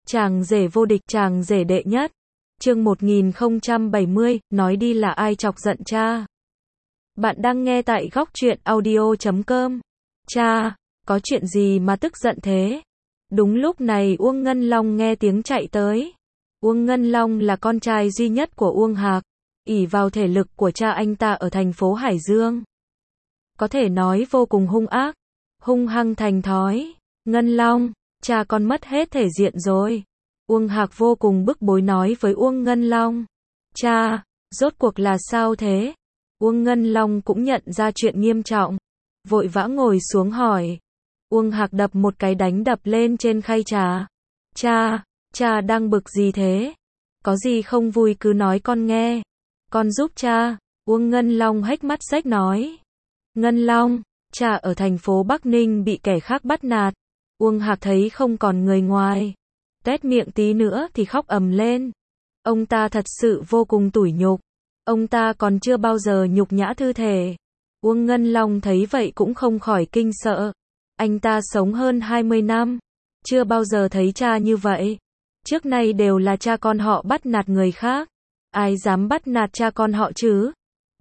Chàng rể vô địch, chàng rể đệ nhất. Chương 1070, nói đi là ai chọc giận cha. Bạn đang nghe tại góc truyện audio.com. Cha, có chuyện gì mà tức giận thế? Đúng lúc này Uông Ngân Long nghe tiếng chạy tới. Uông Ngân Long là con trai duy nhất của Uông Hạc, ỷ vào thể lực của cha anh ta ở thành phố Hải Dương. Có thể nói vô cùng hung ác, hung hăng thành thói. Ngân Long, cha con mất hết thể diện rồi. Uông Hạc vô cùng bức bối nói với Uông Ngân Long. Cha, rốt cuộc là sao thế? Uông Ngân Long cũng nhận ra chuyện nghiêm trọng, vội vã ngồi xuống hỏi. Uông Hạc đập một cái đánh đập lên trên khay trà. Cha đang bực gì thế? Có gì không vui cứ nói con nghe. Con giúp cha. Uông Ngân Long hếch mắt xếch nói. Ngân Long, cha ở thành phố Bắc Ninh bị kẻ khác bắt nạt. Uông Hạc thấy không còn người ngoài, tét miệng tí nữa thì khóc ầm lên. Ông ta thật sự vô cùng tủi nhục. Ông ta còn chưa bao giờ nhục nhã thư thể. Uông Ngân Long thấy vậy cũng không khỏi kinh sợ. Anh ta sống hơn 20 năm, chưa bao giờ thấy cha như vậy. Trước nay đều là cha con họ bắt nạt người khác. Ai dám bắt nạt cha con họ chứ?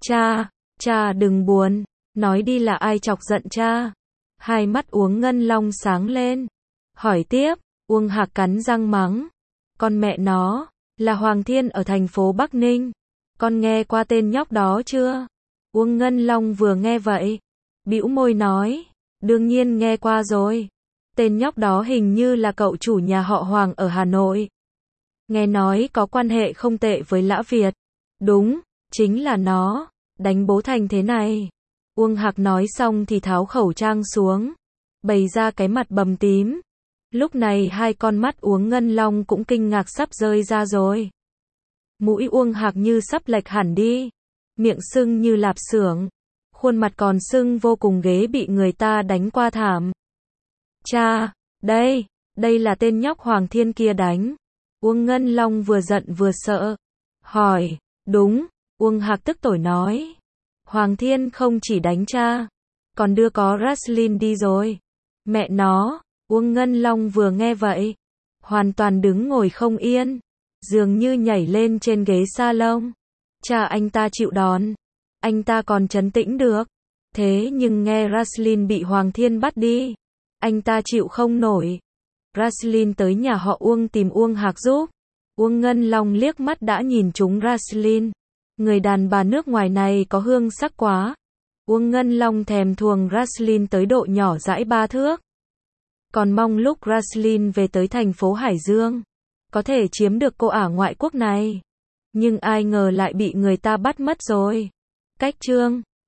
Cha đừng buồn, nói đi là ai chọc giận cha. Hai mắt Uông Ngân Long sáng lên. Hỏi tiếp, Uông Hạc cắn răng mắng. Con mẹ nó, là Hoàng Thiên ở thành phố Bắc Ninh. Con nghe qua tên nhóc đó chưa? Uông Ngân Long vừa nghe vậy, bĩu môi nói. Đương nhiên nghe qua rồi. Tên nhóc đó hình như là cậu chủ nhà họ Hoàng ở Hà Nội. Nghe nói có quan hệ không tệ với Lã Việt. Đúng, chính là nó. Đánh bố thành thế này. Uông Hạc nói xong thì tháo khẩu trang xuống, bày ra cái mặt bầm tím. Lúc này hai con mắt Uông Ngân Long cũng kinh ngạc sắp rơi ra rồi. Mũi Uông Hạc như sắp lệch hẳn đi, miệng sưng như lạp xưởng, khuôn mặt còn sưng vô cùng, ghế bị người ta đánh qua thảm. Cha, đây là tên nhóc Hoàng Thiên kia đánh. Uông Ngân Long vừa giận vừa sợ. Hỏi, đúng, Uông Hạc tức tỏi nói. Hoàng Thiên không chỉ đánh cha, còn đưa có Raslin đi rồi. Mẹ nó, Uông Ngân Long vừa nghe vậy, hoàn toàn đứng ngồi không yên, dường như nhảy lên trên ghế salon. Cha anh ta chịu đòn, anh ta còn trấn tĩnh được. Thế nhưng nghe Raslin bị Hoàng Thiên bắt đi, anh ta chịu không nổi. Raslin tới nhà họ Uông tìm Uông Hạc giúp. Uông Ngân Long liếc mắt đã nhìn trúng Raslin. Người đàn bà nước ngoài này có hương sắc quá. Uông Ngân Long thèm thuồng Raslin tới độ nhỏ dãi 3 thước. Còn mong lúc Raslin về tới thành phố Hải Dương, có thể chiếm được cô ả ngoại quốc này. Nhưng ai ngờ lại bị người ta bắt mất rồi. Cách chương